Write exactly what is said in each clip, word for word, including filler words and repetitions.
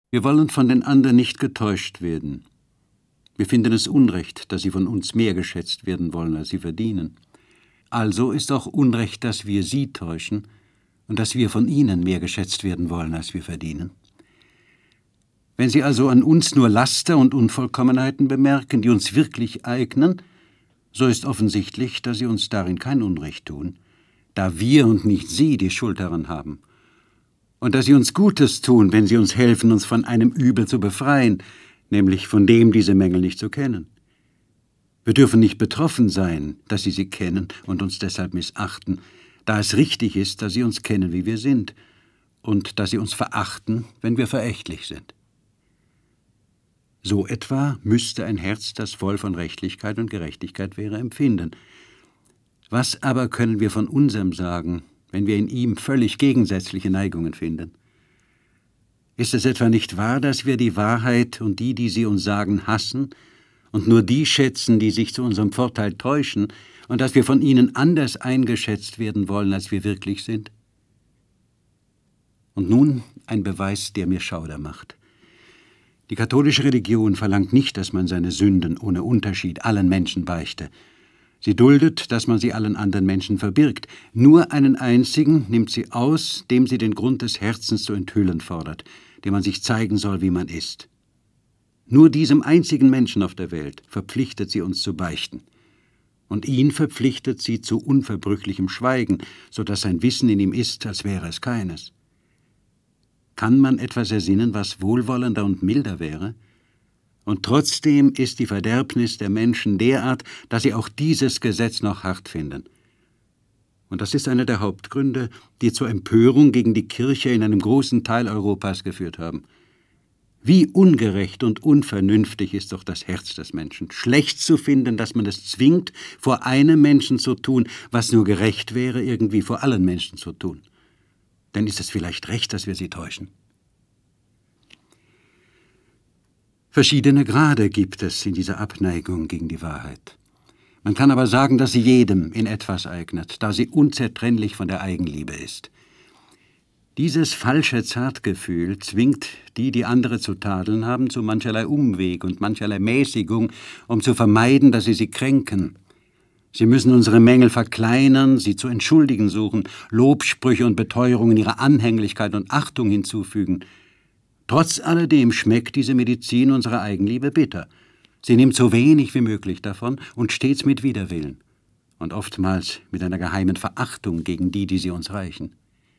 Wir wollen von den anderen nicht getäuscht werden. Wir finden es Unrecht, dass sie von uns mehr geschätzt werden wollen, als sie verdienen. Also ist auch Unrecht, dass wir sie täuschen und dass wir von ihnen mehr geschätzt werden wollen, als wir verdienen. Wenn sie also an uns nur Laster und Unvollkommenheiten bemerken, die uns wirklich eignen, so ist offensichtlich, dass sie uns darin kein Unrecht tun, da wir und nicht sie die Schuld daran haben. Und dass sie uns Gutes tun, wenn sie uns helfen, uns von einem Übel zu befreien, nämlich von dem, diese Mängel nicht zu kennen. Wir dürfen nicht betroffen sein, dass sie sie kennen und uns deshalb missachten, da es richtig ist, dass sie uns kennen, wie wir sind, und dass sie uns verachten, wenn wir verächtlich sind. So etwa müsste ein Herz, das voll von Rechtlichkeit und Gerechtigkeit wäre, empfinden. Was aber können wir von unserem sagen, wenn wir in ihm völlig gegensätzliche Neigungen finden? Ist es etwa nicht wahr, dass wir die Wahrheit und die, die sie uns sagen, hassen und nur die schätzen, die sich zu unserem Vorteil täuschen, und dass wir von ihnen anders eingeschätzt werden wollen, als wir wirklich sind? Und nun ein Beweis, der mir Schauder macht. Die katholische Religion verlangt nicht, dass man seine Sünden ohne Unterschied allen Menschen beichte. Sie duldet, dass man sie allen anderen Menschen verbirgt. Nur einen einzigen nimmt sie aus, dem sie den Grund des Herzens zu enthüllen fordert, dem man sich zeigen soll, wie man ist. Nur diesem einzigen Menschen auf der Welt verpflichtet sie uns zu beichten. Und ihn verpflichtet sie zu unverbrüchlichem Schweigen, so dass sein Wissen in ihm ist, als wäre es keines. Kann man etwas ersinnen, was wohlwollender und milder wäre? Und trotzdem ist die Verderbnis der Menschen derart, dass sie auch dieses Gesetz noch hart finden. Und das ist einer der Hauptgründe, die zur Empörung gegen die Kirche in einem großen Teil Europas geführt haben. Wie ungerecht und unvernünftig ist doch das Herz des Menschen, schlecht zu finden, dass man es zwingt, vor einem Menschen zu tun, was nur gerecht wäre, irgendwie vor allen Menschen zu tun. Dann ist es vielleicht recht, dass wir sie täuschen. Verschiedene Grade gibt es in dieser Abneigung gegen die Wahrheit. Man kann aber sagen, dass sie jedem in etwas eignet, da sie unzertrennlich von der Eigenliebe ist. Dieses falsche Zartgefühl zwingt die, die andere zu tadeln haben, zu mancherlei Umweg und mancherlei Mäßigung, um zu vermeiden, dass sie sie kränken. Sie müssen unsere Mängel verkleinern, sie zu entschuldigen suchen, Lobsprüche und Beteuerungen ihrer Anhänglichkeit und Achtung hinzufügen. Trotz alledem schmeckt diese Medizin unserer Eigenliebe bitter. Sie nimmt so wenig wie möglich davon und stets mit Widerwillen und oftmals mit einer geheimen Verachtung gegen die, die sie uns reichen.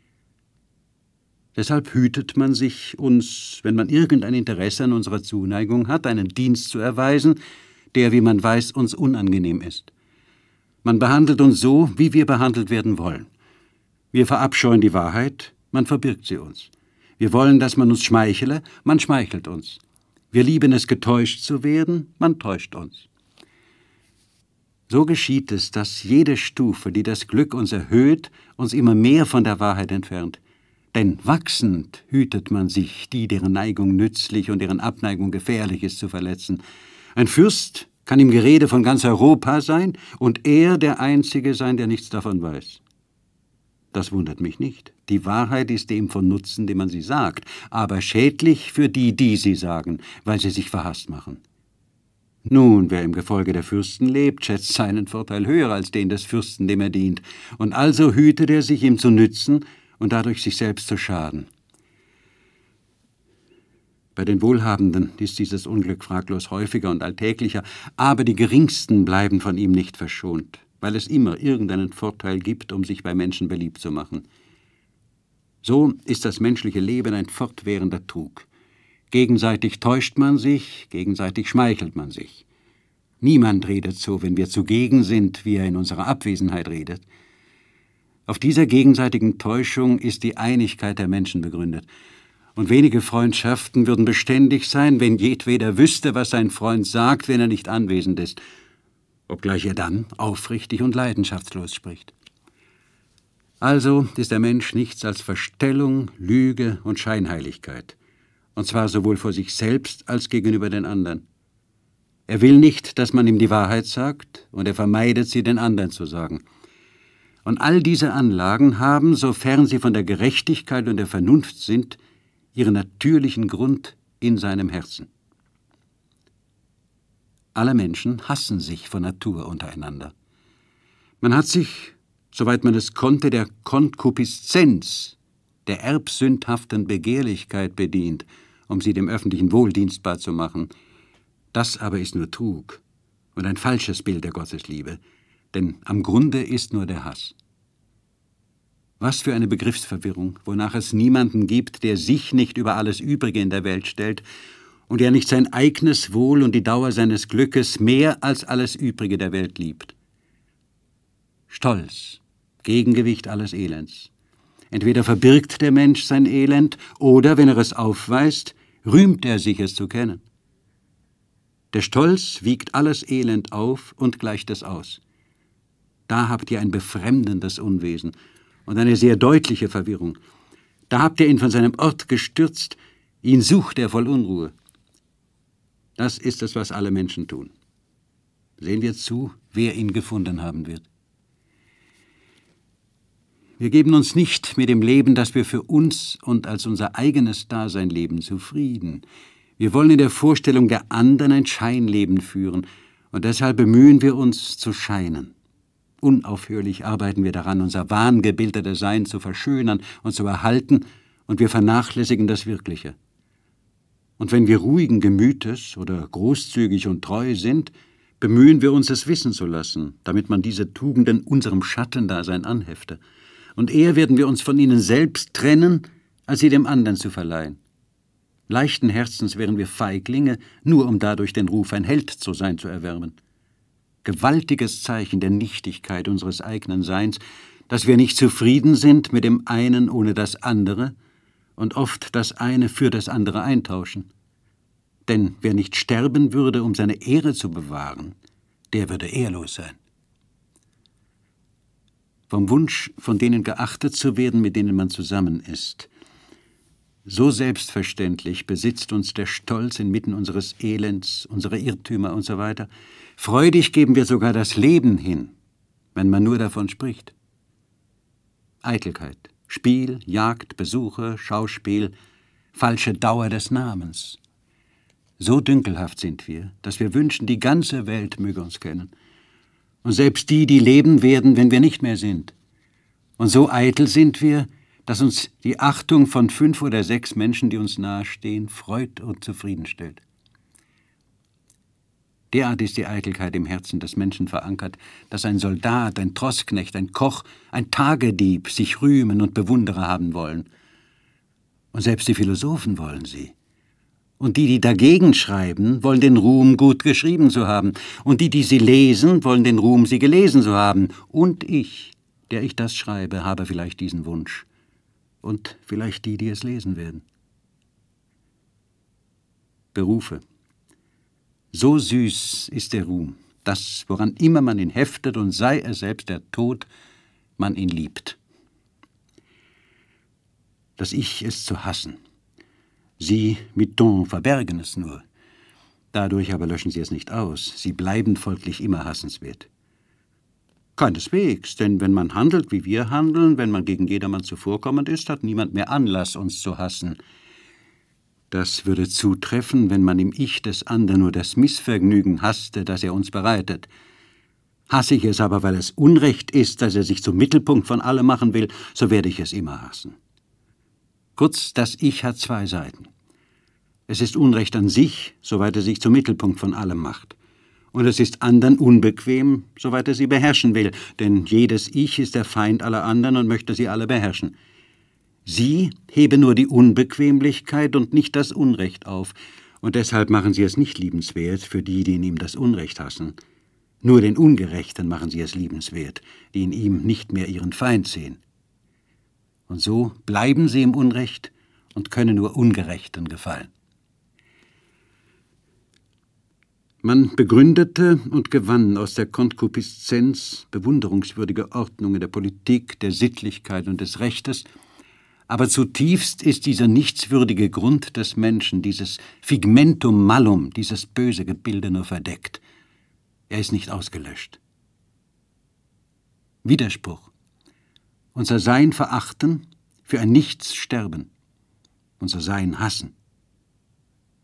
Deshalb hütet man sich, uns, wenn man irgendein Interesse an unserer Zuneigung hat, einen Dienst zu erweisen, der, wie man weiß, uns unangenehm ist. Man behandelt uns so, wie wir behandelt werden wollen. Wir verabscheuen die Wahrheit, man verbirgt sie uns. Wir wollen, dass man uns schmeichele, man schmeichelt uns. Wir lieben es, getäuscht zu werden, man täuscht uns. So geschieht es, dass jede Stufe, die das Glück uns erhöht, uns immer mehr von der Wahrheit entfernt. Denn wachsend hütet man sich, die, deren Neigung nützlich und deren Abneigung gefährlich ist, zu verletzen. Ein Fürst kann im Gerede von ganz Europa sein und er der Einzige sein, der nichts davon weiß. Das wundert mich nicht. Die Wahrheit ist dem von Nutzen, dem man sie sagt, aber schädlich für die, die sie sagen, weil sie sich verhasst machen. Nun, wer im Gefolge der Fürsten lebt, schätzt seinen Vorteil höher als den des Fürsten, dem er dient, und also hütet er sich, ihm zu nützen und dadurch sich selbst zu schaden. Bei den Wohlhabenden ist dieses Unglück fraglos häufiger und alltäglicher, aber die Geringsten bleiben von ihm nicht verschont, weil es immer irgendeinen Vorteil gibt, um sich bei Menschen beliebt zu machen. So ist das menschliche Leben ein fortwährender Trug. Gegenseitig täuscht man sich, gegenseitig schmeichelt man sich. Niemand redet so, wenn wir zugegen sind, wie er in unserer Abwesenheit redet. Auf dieser gegenseitigen Täuschung ist die Einigkeit der Menschen begründet. Und wenige Freundschaften würden beständig sein, wenn jedweder wüsste, was sein Freund sagt, wenn er nicht anwesend ist, obgleich er dann aufrichtig und leidenschaftslos spricht. Also ist der Mensch nichts als Verstellung, Lüge und Scheinheiligkeit, und zwar sowohl vor sich selbst als gegenüber den anderen. Er will nicht, dass man ihm die Wahrheit sagt, und er vermeidet sie, den anderen zu sagen. Und all diese Anlagen haben, sofern sie von der Gerechtigkeit und der Vernunft sind, ihren natürlichen Grund in seinem Herzen. Alle Menschen hassen sich von Natur untereinander. Man hat sich, soweit man es konnte, der Konkupiszenz, der erbsündhaften Begehrlichkeit bedient, um sie dem öffentlichen Wohl dienstbar zu machen. Das aber ist nur Trug und ein falsches Bild der Gottesliebe, denn am Grunde ist nur der Hass. Was für eine Begriffsverwirrung, wonach es niemanden gibt, der sich nicht über alles Übrige in der Welt stellt und der nicht sein eigenes Wohl und die Dauer seines Glückes mehr als alles Übrige der Welt liebt. Stolz, Gegengewicht alles Elends. Entweder verbirgt der Mensch sein Elend, oder, wenn er es aufweist, rühmt er sich, es zu kennen. Der Stolz wiegt alles Elend auf und gleicht es aus. Da habt ihr ein befremdendes Unwesen und eine sehr deutliche Verwirrung. Da habt ihr ihn von seinem Ort gestürzt, ihn sucht er voll Unruhe. Das ist es, was alle Menschen tun. Sehen wir zu, wer ihn gefunden haben wird. Wir geben uns nicht mit dem Leben, das wir für uns und als unser eigenes Dasein leben, zufrieden. Wir wollen in der Vorstellung der anderen ein Scheinleben führen, und deshalb bemühen wir uns zu scheinen. Unaufhörlich arbeiten wir daran, unser wahngebildetes Sein zu verschönern und zu erhalten, und wir vernachlässigen das Wirkliche. Und wenn wir ruhigen Gemütes oder großzügig und treu sind, bemühen wir uns, es wissen zu lassen, damit man diese Tugenden unserem Schattendasein anhefte. Und eher werden wir uns von ihnen selbst trennen, als sie dem anderen zu verleihen. Leichten Herzens wären wir Feiglinge, nur um dadurch den Ruf, ein Held zu sein, zu erwärmen. Gewaltiges Zeichen der Nichtigkeit unseres eigenen Seins, dass wir nicht zufrieden sind mit dem einen ohne das andere und oft das eine für das andere eintauschen. Denn wer nicht sterben würde, um seine Ehre zu bewahren, der würde ehrlos sein. Vom Wunsch, von denen geachtet zu werden, mit denen man zusammen ist. So selbstverständlich besitzt uns der Stolz inmitten unseres Elends, unserer Irrtümer und so weiter. Freudig geben wir sogar das Leben hin, wenn man nur davon spricht. Eitelkeit, Spiel, Jagd, Besuche, Schauspiel, falsche Dauer des Namens. So dünkelhaft sind wir, dass wir wünschen, die ganze Welt möge uns kennen. Und selbst die, die leben werden, wenn wir nicht mehr sind. Und so eitel sind wir, dass uns die Achtung von fünf oder sechs Menschen, die uns nahestehen, freut und zufriedenstellt. Derart ist die Eitelkeit im Herzen des Menschen verankert, dass ein Soldat, ein Trossknecht, ein Koch, ein Tagedieb sich rühmen und Bewunderer haben wollen. Und selbst die Philosophen wollen sie. Und die, die dagegen schreiben, wollen den Ruhm, gut geschrieben zu haben. Und die, die sie lesen, wollen den Ruhm, sie gelesen zu haben. Und ich, der ich das schreibe, habe vielleicht diesen Wunsch. Und vielleicht die, die es lesen werden. Berufe. So süß ist der Ruhm, dass, woran immer man ihn heftet, und sei es selbst der Tod, man ihn liebt. Das Ich ist zu hassen. Sie mit Ton verbergen es nur. Dadurch aber löschen sie es nicht aus. Sie bleiben folglich immer hassenswert. Keineswegs, denn wenn man handelt, wie wir handeln, wenn man gegen jedermann zuvorkommend ist, hat niemand mehr Anlass, uns zu hassen. Das würde zutreffen, wenn man im Ich des anderen nur das Missvergnügen hasste, das er uns bereitet. Hasse ich es aber, weil es Unrecht ist, dass er sich zum Mittelpunkt von allem machen will, so werde ich es immer hassen. Kurz, das Ich hat zwei Seiten. Es ist Unrecht an sich, soweit er sich zum Mittelpunkt von allem macht. Und es ist anderen unbequem, soweit er sie beherrschen will, denn jedes Ich ist der Feind aller anderen und möchte sie alle beherrschen. Sie heben nur die Unbequemlichkeit und nicht das Unrecht auf, und deshalb machen sie es nicht liebenswert für die, die in ihm das Unrecht hassen. Nur den Ungerechten machen sie es liebenswert, die in ihm nicht mehr ihren Feind sehen. Und so bleiben sie im Unrecht und können nur Ungerechten gefallen. Man begründete und gewann aus der Konkupiszenz bewunderungswürdige Ordnungen der Politik, der Sittlichkeit und des Rechtes, aber zutiefst ist dieser nichtswürdige Grund des Menschen, dieses Figmentum malum, dieses böse Gebilde nur verdeckt. Er ist nicht ausgelöscht. Widerspruch. Unser Sein verachten, für ein Nichts sterben. Unser Sein hassen.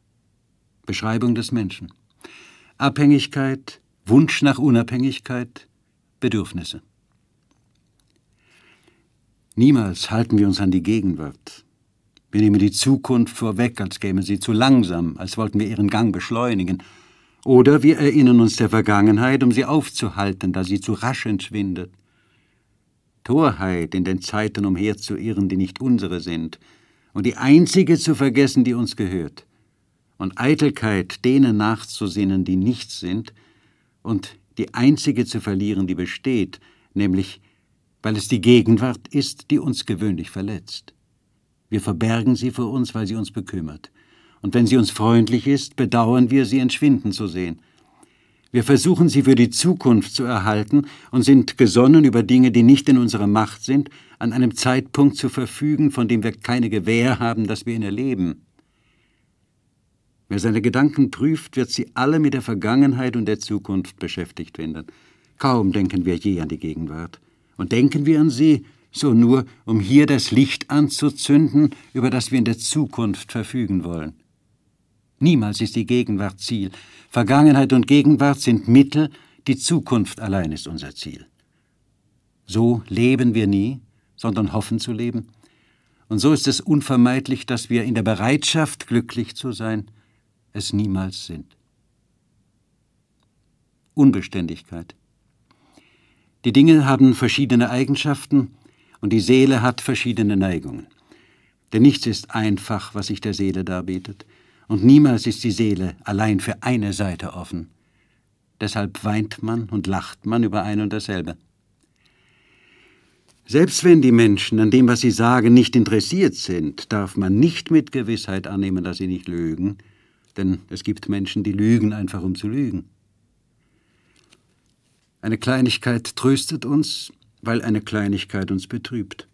Beschreibung des Menschen. Abhängigkeit, Wunsch nach Unabhängigkeit, Bedürfnisse. Niemals halten wir uns an die Gegenwart. Wir nehmen die Zukunft vorweg, als käme sie zu langsam, als wollten wir ihren Gang beschleunigen. Oder wir erinnern uns der Vergangenheit, um sie aufzuhalten, da sie zu rasch entschwindet. Torheit, in den Zeiten umherzuirren, die nicht unsere sind, und die einzige zu vergessen, die uns gehört. Und Eitelkeit, denen nachzusinnen, die nichts sind, und die einzige zu verlieren, die besteht, nämlich, weil es die Gegenwart ist, die uns gewöhnlich verletzt. Wir verbergen sie vor uns, weil sie uns bekümmert. Und wenn sie uns freundlich ist, bedauern wir, sie entschwinden zu sehen. Wir versuchen, sie für die Zukunft zu erhalten und sind gesonnen, über Dinge, die nicht in unserer Macht sind, an einem Zeitpunkt zu verfügen, von dem wir keine Gewähr haben, dass wir ihn erleben. Wer seine Gedanken prüft, wird sie alle mit der Vergangenheit und der Zukunft beschäftigt finden. Kaum denken wir je an die Gegenwart. Und denken wir an sie, so nur, um hier das Licht anzuzünden, über das wir in der Zukunft verfügen wollen. Niemals ist die Gegenwart Ziel. Vergangenheit und Gegenwart sind Mittel, die Zukunft allein ist unser Ziel. So leben wir nie, sondern hoffen zu leben. Und so ist es unvermeidlich, dass wir in der Bereitschaft, glücklich zu sein, es niemals sind. Unbeständigkeit. Die Dinge haben verschiedene Eigenschaften und die Seele hat verschiedene Neigungen. Denn nichts ist einfach, was sich der Seele darbietet. Und niemals ist die Seele allein für eine Seite offen. Deshalb weint man und lacht man über ein und dasselbe. Selbst wenn die Menschen an dem, was sie sagen, nicht interessiert sind, darf man nicht mit Gewissheit annehmen, dass sie nicht lügen, denn es gibt Menschen, die lügen einfach, um zu lügen. Eine Kleinigkeit tröstet uns, weil eine Kleinigkeit uns betrübt.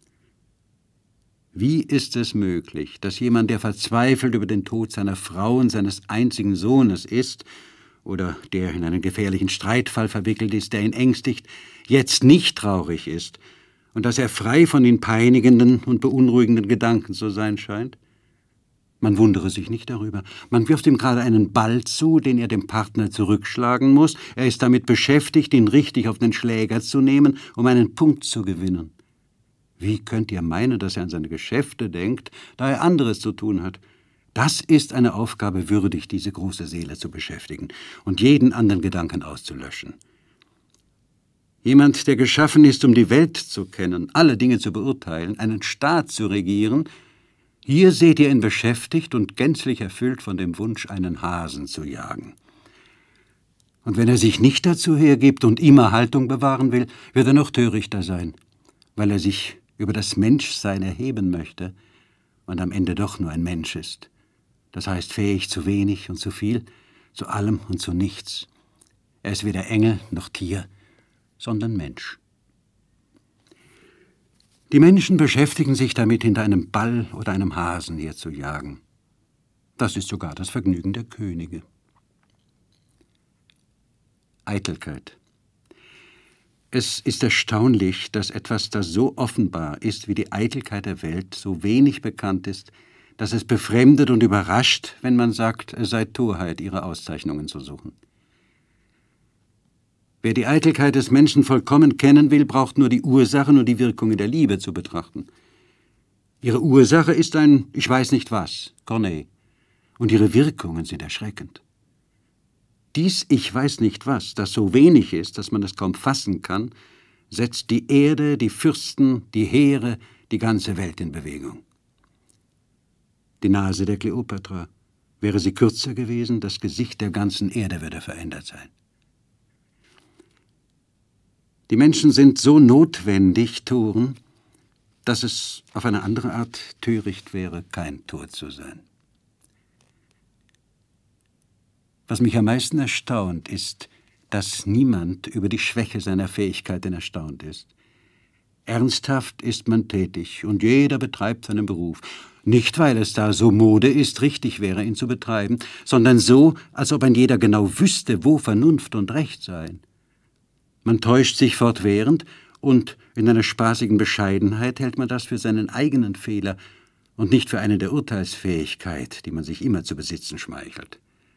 Wie ist es möglich, dass jemand, der verzweifelt über den Tod seiner Frau und seines einzigen Sohnes ist, oder der in einen gefährlichen Streitfall verwickelt ist, der ihn ängstigt, jetzt nicht traurig ist und dass er frei von den peinigenden und beunruhigenden Gedanken zu sein scheint? Man wundere sich nicht darüber. Man wirft ihm gerade einen Ball zu, den er dem Partner zurückschlagen muss. Er ist damit beschäftigt, ihn richtig auf den Schläger zu nehmen, um einen Punkt zu gewinnen. Wie könnt ihr meinen, dass er an seine Geschäfte denkt, da er anderes zu tun hat? Das ist eine Aufgabe würdig, diese große Seele zu beschäftigen und jeden anderen Gedanken auszulöschen. Jemand, der geschaffen ist, um die Welt zu kennen, alle Dinge zu beurteilen, einen Staat zu regieren, hier seht ihr ihn beschäftigt und gänzlich erfüllt von dem Wunsch, einen Hasen zu jagen. Und wenn er sich nicht dazu hergibt und immer Haltung bewahren will, wird er noch törichter sein, weil er sich über das Menschsein erheben möchte und am Ende doch nur ein Mensch ist. Das heißt fähig zu wenig und zu viel, zu allem und zu nichts. Er ist weder Engel noch Tier, sondern Mensch. Die Menschen beschäftigen sich damit, hinter einem Ball oder einem Hasen herzujagen. Das ist sogar das Vergnügen der Könige. Eitelkeit. Es ist erstaunlich, dass etwas, das so offenbar ist wie die Eitelkeit der Welt, so wenig bekannt ist, dass es befremdet und überrascht, wenn man sagt, es sei Torheit, ihre Auszeichnungen zu suchen. Wer die Eitelkeit des Menschen vollkommen kennen will, braucht nur die Ursachen und die Wirkungen der Liebe zu betrachten. Ihre Ursache ist ein Ich weiß nicht was, Corneille, und ihre Wirkungen sind erschreckend. Dies Ich weiß nicht was, das so wenig ist, dass man es kaum fassen kann, setzt die Erde, die Fürsten, die Heere, die ganze Welt in Bewegung. Die Nase der Kleopatra. Wäre sie kürzer gewesen, das Gesicht der ganzen Erde würde verändert sein. Die Menschen sind so notwendig Toren, dass es auf eine andere Art töricht wäre, kein Tor zu sein. Was mich am meisten erstaunt, ist, dass niemand über die Schwäche seiner Fähigkeiten erstaunt ist. Ernsthaft ist man tätig und jeder betreibt seinen Beruf. Nicht, weil es da so Mode ist, richtig wäre, ihn zu betreiben, sondern so, als ob ein jeder genau wüsste, wo Vernunft und Recht seien. Man täuscht sich fortwährend und in einer spaßigen Bescheidenheit hält man das für seinen eigenen Fehler und nicht für eine der Urteilsfähigkeit, die man sich immer zu besitzen schmeichelt.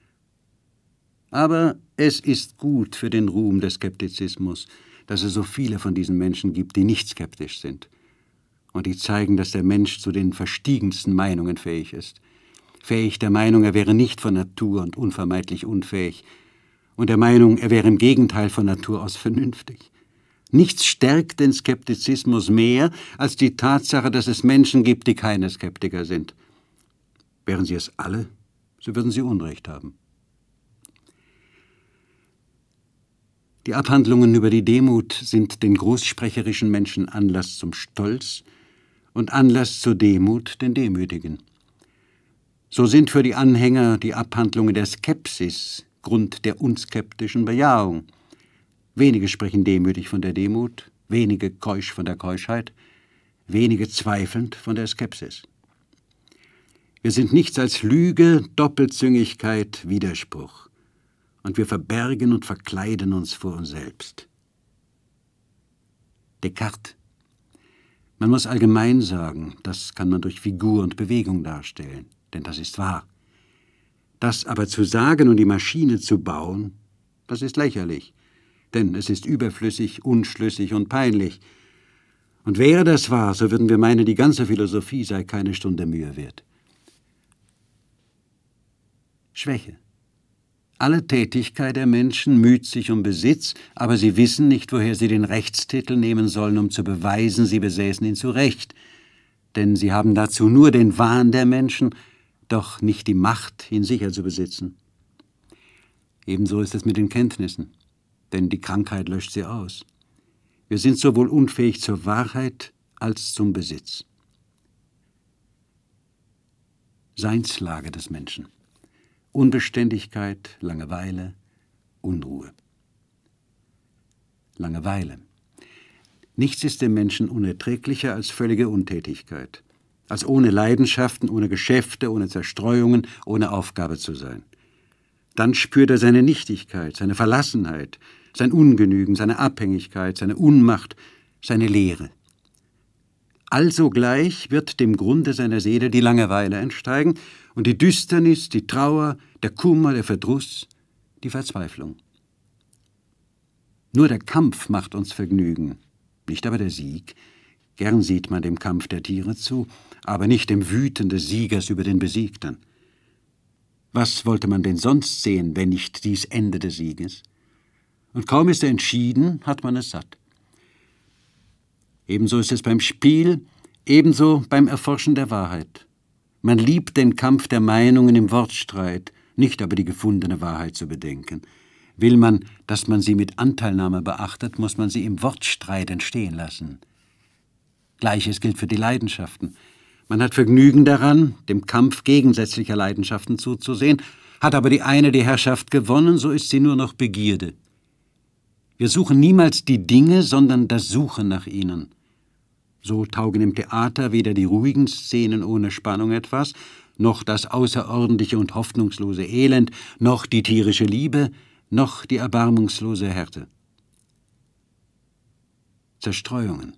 Aber es ist gut für den Ruhm des Skeptizismus, dass es so viele von diesen Menschen gibt, die nicht skeptisch sind und die zeigen, dass der Mensch zu den verstiegensten Meinungen fähig ist. Fähig der Meinung, er wäre nicht von Natur und unvermeidlich unfähig, und der Meinung, er wäre im Gegenteil von Natur aus vernünftig. Nichts stärkt den Skeptizismus mehr als die Tatsache, dass es Menschen gibt, die keine Skeptiker sind. Wären sie es alle, so würden sie Unrecht haben. Die Abhandlungen über die Demut sind den großsprecherischen Menschen Anlass zum Stolz und Anlass zur Demut den Demütigen. So sind für die Anhänger die Abhandlungen der Skepsis Grund der unskeptischen Bejahung. Wenige sprechen demütig von der Demut, wenige keusch von der Keuschheit, wenige zweifelnd von der Skepsis. Wir sind nichts als Lüge, Doppelzüngigkeit, Widerspruch. Und wir verbergen und verkleiden uns vor uns selbst. Descartes. Man muss allgemein sagen, das kann man durch Figur und Bewegung darstellen, denn das ist wahr. Das aber zu sagen und die Maschine zu bauen, das ist lächerlich, denn es ist überflüssig, unschlüssig und peinlich. Und wäre das wahr, so würden wir meinen, die ganze Philosophie sei keine Stunde Mühe wert. Schwäche. Alle Tätigkeit der Menschen müht sich um Besitz, aber sie wissen nicht, woher sie den Rechtstitel nehmen sollen, um zu beweisen, sie besäßen ihn zu Recht. Denn sie haben dazu nur den Wahn der Menschen, doch nicht die Macht, ihn sicher zu besitzen. Ebenso ist es mit den Kenntnissen, denn die Krankheit löscht sie aus. Wir sind sowohl unfähig zur Wahrheit als zum Besitz. Seinslage des Menschen. Unbeständigkeit, Langeweile, Unruhe. Langeweile. Nichts ist dem Menschen unerträglicher als völlige Untätigkeit, als ohne Leidenschaften, ohne Geschäfte, ohne Zerstreuungen, ohne Aufgabe zu sein. Dann spürt er seine Nichtigkeit, seine Verlassenheit, sein Ungenügen, seine Abhängigkeit, seine Unmacht, seine Leere. Allsogleich wird dem Grunde seiner Seele die Langeweile entsteigen und die Düsternis, die Trauer, der Kummer, der Verdruss, die Verzweiflung. Nur der Kampf macht uns Vergnügen, nicht aber der Sieg. Gern sieht man dem Kampf der Tiere zu, aber nicht dem Wüten des Siegers über den Besiegten. Was wollte man denn sonst sehen, wenn nicht dies Ende des Sieges? Und kaum ist er entschieden, hat man es satt. Ebenso ist es beim Spiel, ebenso beim Erforschen der Wahrheit. Man liebt den Kampf der Meinungen im Wortstreit, nicht aber die gefundene Wahrheit zu bedenken. Will man, dass man sie mit Anteilnahme beachtet, muss man sie im Wortstreit entstehen lassen. Gleiches gilt für die Leidenschaften. Man hat Vergnügen daran, dem Kampf gegensätzlicher Leidenschaften zuzusehen, hat aber die eine die Herrschaft gewonnen, so ist sie nur noch Begierde. Wir suchen niemals die Dinge, sondern das Suchen nach ihnen. So taugen im Theater weder die ruhigen Szenen ohne Spannung etwas, noch das außerordentliche und hoffnungslose Elend, noch die tierische Liebe, noch die erbarmungslose Härte. Zerstreuungen.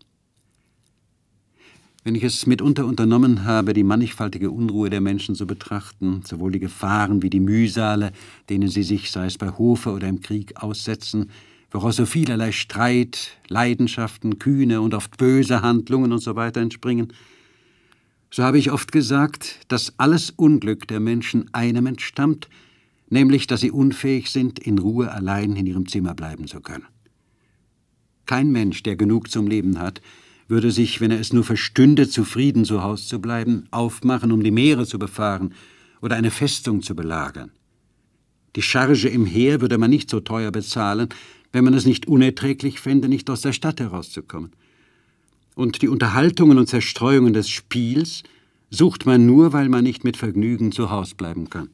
Wenn ich es mitunter unternommen habe, die mannigfaltige Unruhe der Menschen zu betrachten, sowohl die Gefahren wie die Mühsale, denen sie sich, sei es bei Hofe oder im Krieg, aussetzen, woraus so vielerlei Streit, Leidenschaften, kühne und oft böse Handlungen usw. entspringen, so habe ich oft gesagt, dass alles Unglück der Menschen einem entstammt, nämlich, dass sie unfähig sind, in Ruhe allein in ihrem Zimmer bleiben zu können. Kein Mensch, der genug zum Leben hat, würde sich, wenn er es nur verstünde, zufrieden zu Haus zu bleiben, aufmachen, um die Meere zu befahren oder eine Festung zu belagern. Die Charge im Heer würde man nicht so teuer bezahlen, wenn man es nicht unerträglich fände, nicht aus der Stadt herauszukommen. Und die Unterhaltungen und Zerstreuungen des Spiels sucht man nur, weil man nicht mit Vergnügen zu Haus bleiben kann.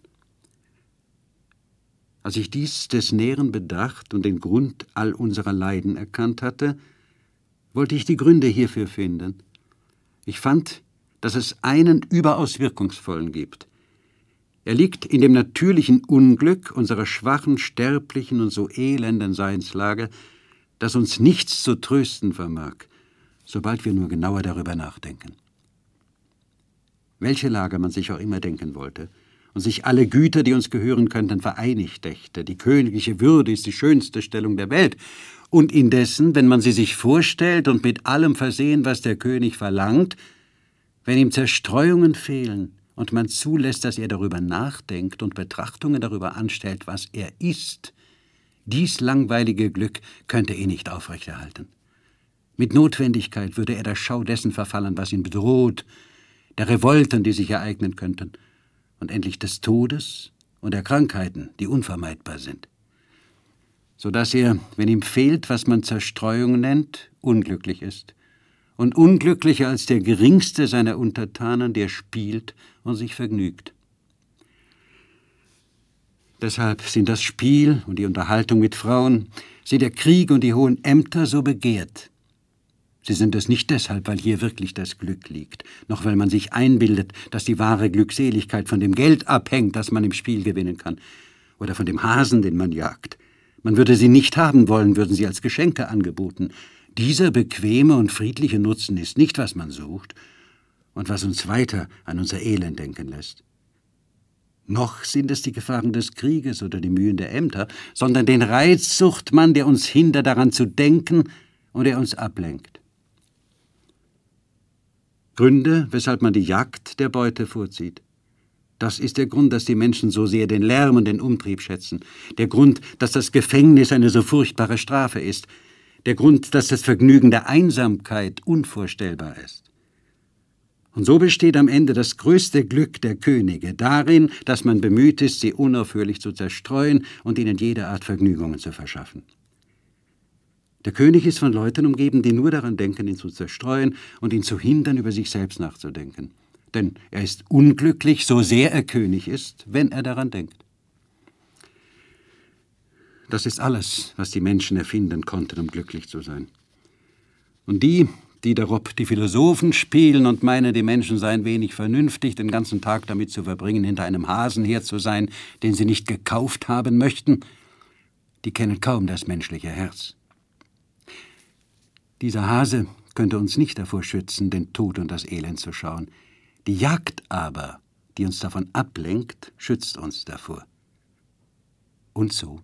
Als ich dies des Näheren bedacht und den Grund all unserer Leiden erkannt hatte, wollte ich die Gründe hierfür finden. Ich fand, dass es einen überaus wirkungsvollen gibt. Er liegt in dem natürlichen Unglück unserer schwachen, sterblichen und so elenden Seinslage, dass uns nichts zu trösten vermag, sobald wir nur genauer darüber nachdenken. welche Lage man sich auch immer denken wollte, und sich alle Güter, die uns gehören könnten, vereinigt dächte. Die königliche Würde ist die schönste Stellung der Welt. Und indessen, wenn man sie sich vorstellt und mit allem versehen, was der König verlangt, wenn ihm Zerstreuungen fehlen und man zulässt, dass er darüber nachdenkt und Betrachtungen darüber anstellt, was er ist, dies langweilige Glück könnte er nicht aufrechterhalten. Mit Notwendigkeit würde er der Schau dessen verfallen, was ihn bedroht, der Revolten, die sich ereignen könnten, und endlich des Todes und der Krankheiten, die unvermeidbar sind. So dass er, wenn ihm fehlt, was man Zerstreuung nennt, unglücklich ist und unglücklicher als der geringste seiner Untertanen, der spielt und sich vergnügt. Deshalb sind das Spiel und die Unterhaltung mit Frauen, sie der Krieg und die hohen Ämter so begehrt. Sie sind es nicht deshalb, weil hier wirklich das Glück liegt, noch weil man sich einbildet, dass die wahre Glückseligkeit von dem Geld abhängt, das man im Spiel gewinnen kann, oder von dem Hasen, den man jagt. Man würde sie nicht haben wollen, würden sie als Geschenke angeboten. Dieser bequeme und friedliche Nutzen ist nicht, was man sucht und was uns weiter an unser Elend denken lässt. Noch sind es die Gefahren des Krieges oder die Mühen der Ämter, sondern den Reiz sucht man, der uns hindert, daran zu denken und der uns ablenkt. Gründe, weshalb man die Jagd der Beute vorzieht. Das ist der Grund, dass die Menschen so sehr den Lärm und den Umtrieb schätzen. Der Grund, dass das Gefängnis eine so furchtbare Strafe ist. Der Grund, dass das Vergnügen der Einsamkeit unvorstellbar ist. Und so besteht am Ende das größte Glück der Könige darin, dass man bemüht ist, sie unaufhörlich zu zerstreuen und ihnen jede Art Vergnügungen zu verschaffen. Der König ist von Leuten umgeben, die nur daran denken, ihn zu zerstreuen und ihn zu hindern, über sich selbst nachzudenken. Denn er ist unglücklich, so sehr er König ist, wenn er daran denkt. Das ist alles, was die Menschen erfinden konnten, um glücklich zu sein. Und die, die darob die Philosophen spielen und meinen, die Menschen seien wenig vernünftig, den ganzen Tag damit zu verbringen, hinter einem Hasen her zu sein, den sie nicht gekauft haben möchten, die kennen kaum das menschliche Herz. Dieser Hase könnte uns nicht davor schützen, den Tod und das Elend zu schauen. Die Jagd aber, die uns davon ablenkt, schützt uns davor. Und so.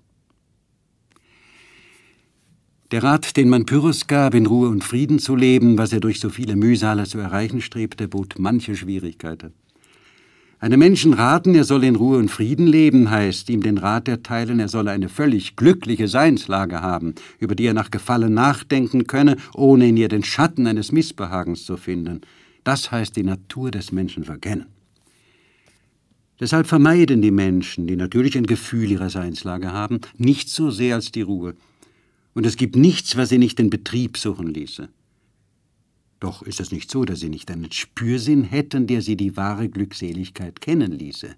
Der Rat, den man Pyrrhus gab, in Ruhe und Frieden zu leben, was er durch so viele Mühsale zu erreichen strebte, bot manche Schwierigkeiten. Einem Menschen raten, er solle in Ruhe und Frieden leben, heißt ihm den Rat erteilen, er solle eine völlig glückliche Seinslage haben, über die er nach Gefallen nachdenken könne, ohne in ihr den Schatten eines Missbehagens zu finden. Das heißt die Natur des Menschen verkennen. Deshalb vermeiden die Menschen, die natürlich ein Gefühl ihrer Seinslage haben, nicht so sehr als die Ruhe. Und es gibt nichts, was sie nicht den Betrieb suchen ließe. Doch ist es nicht so, dass sie nicht einen Spürsinn hätten, der sie die wahre Glückseligkeit kennen ließe.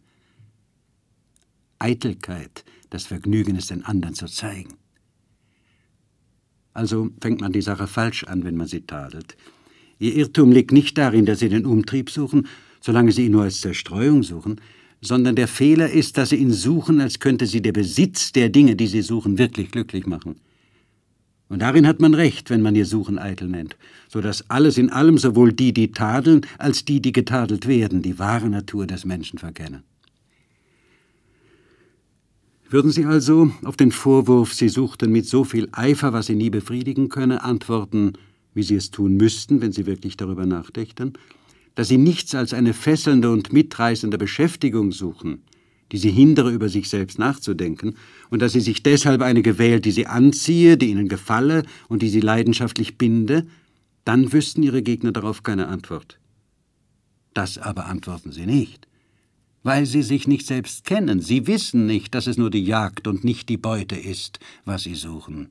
Eitelkeit, das Vergnügen ist den anderen zu zeigen. Also fängt man die Sache falsch an, wenn man sie tadelt. Ihr Irrtum liegt nicht darin, dass sie den Umtrieb suchen, solange sie ihn nur als Zerstreuung suchen, sondern der Fehler ist, dass sie ihn suchen, als könnte sie der Besitz der Dinge, die sie suchen, wirklich glücklich machen. Und darin hat man recht, wenn man ihr Suchen eitel nennt, so dass alles in allem sowohl die, die tadeln, als die, die getadelt werden, die wahre Natur des Menschen verkennen. Würden Sie also auf den Vorwurf, Sie suchten mit so viel Eifer, was Sie nie befriedigen könne, antworten, wie Sie es tun müssten, wenn Sie wirklich darüber nachdächten, dass Sie nichts als eine fesselnde und mitreißende Beschäftigung suchen, die sie hindere, über sich selbst nachzudenken, und dass sie sich deshalb eine gewählt, die sie anziehe, die ihnen gefalle und die sie leidenschaftlich binde, dann wüssten ihre Gegner darauf keine Antwort. Das aber antworten sie nicht, weil sie sich nicht selbst kennen. Sie wissen nicht, dass es nur die Jagd und nicht die Beute ist, was sie suchen.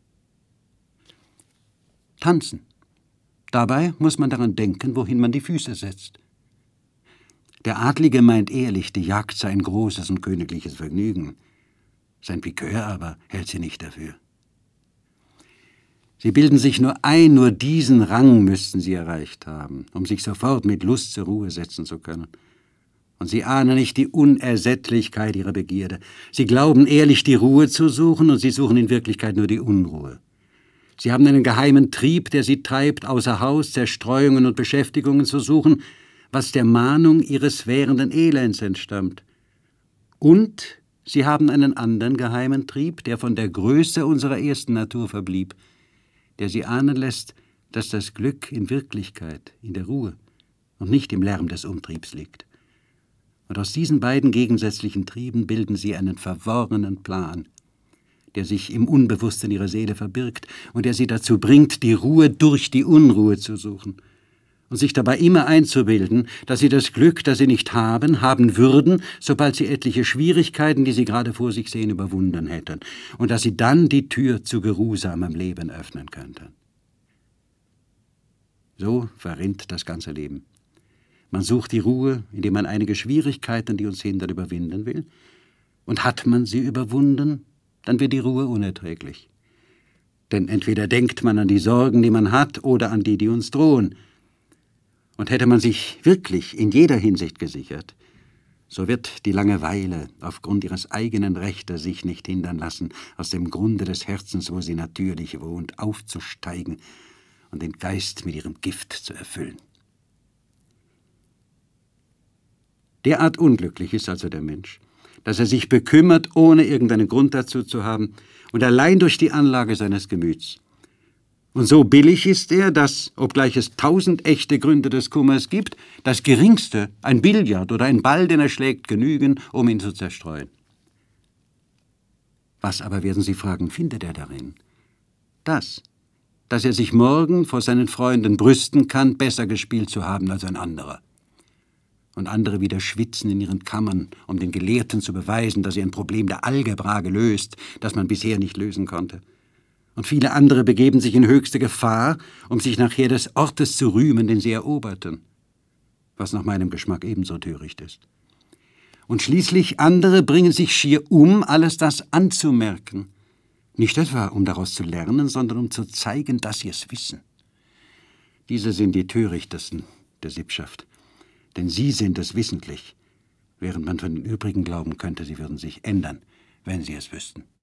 Tanzen. Dabei muss man daran denken, wohin man die Füße setzt. Der Adlige meint ehrlich, die Jagd sei ein großes und königliches Vergnügen. Sein Pikeur aber hält sie nicht dafür. Sie bilden sich nur ein, nur diesen Rang müssten sie erreicht haben, um sich sofort mit Lust zur Ruhe setzen zu können. Und sie ahnen nicht die Unersättlichkeit ihrer Begierde. Sie glauben ehrlich, die Ruhe zu suchen, und sie suchen in Wirklichkeit nur die Unruhe. Sie haben einen geheimen Trieb, der sie treibt, außer Haus Zerstreuungen und Beschäftigungen zu suchen, was der Mahnung ihres währenden Elends entstammt. Und sie haben einen anderen geheimen Trieb, der von der Größe unserer ersten Natur verblieb, der sie ahnen lässt, dass das Glück in Wirklichkeit, in der Ruhe und nicht im Lärm des Umtriebs liegt. Und aus diesen beiden gegensätzlichen Trieben bilden sie einen verworrenen Plan, der sich im Unbewussten ihrer Seele verbirgt und der sie dazu bringt, die Ruhe durch die Unruhe zu suchen und sich dabei immer einzubilden, dass sie das Glück, das sie nicht haben, haben würden, sobald sie etliche Schwierigkeiten, die sie gerade vor sich sehen, überwunden hätten, und dass sie dann die Tür zu geruhsamem Leben öffnen könnten. So verrinnt das ganze Leben. Man sucht die Ruhe, indem man einige Schwierigkeiten, die uns hindern, überwinden will, und hat man sie überwunden, dann wird die Ruhe unerträglich. Denn entweder denkt man an die Sorgen, die man hat, oder an die, die uns drohen. Und hätte man sich wirklich in jeder Hinsicht gesichert, so wird die Langeweile aufgrund ihres eigenen Rechtes sich nicht hindern lassen, aus dem Grunde des Herzens, wo sie natürlich wohnt, aufzusteigen und den Geist mit ihrem Gift zu erfüllen. Derart unglücklich ist also der Mensch, dass er sich bekümmert, ohne irgendeinen Grund dazu zu haben und allein durch die Anlage seines Gemüts. Und so billig ist er, dass, obgleich es tausend echte Gründe des Kummers gibt, das geringste, ein Billard oder ein Ball, den er schlägt, genügen, um ihn zu zerstreuen. Was aber, werden Sie fragen, findet er darin? Das, dass er sich morgen vor seinen Freunden brüsten kann, besser gespielt zu haben als ein anderer. Und andere wieder schwitzen in ihren Kammern, um den Gelehrten zu beweisen, dass sie ein Problem der Algebra gelöst, das man bisher nicht lösen konnte. Und viele andere begeben sich in höchste Gefahr, um sich nachher des Ortes zu rühmen, den sie eroberten, was nach meinem Geschmack ebenso töricht ist. Und schließlich andere bringen sich schier um, alles das anzumerken, nicht etwa um daraus zu lernen, sondern um zu zeigen, dass sie es wissen. Diese sind die Törichtesten der Sippschaft. Denn sie sind es wissentlich, während man von den übrigen glauben könnte, sie würden sich ändern, wenn sie es wüssten.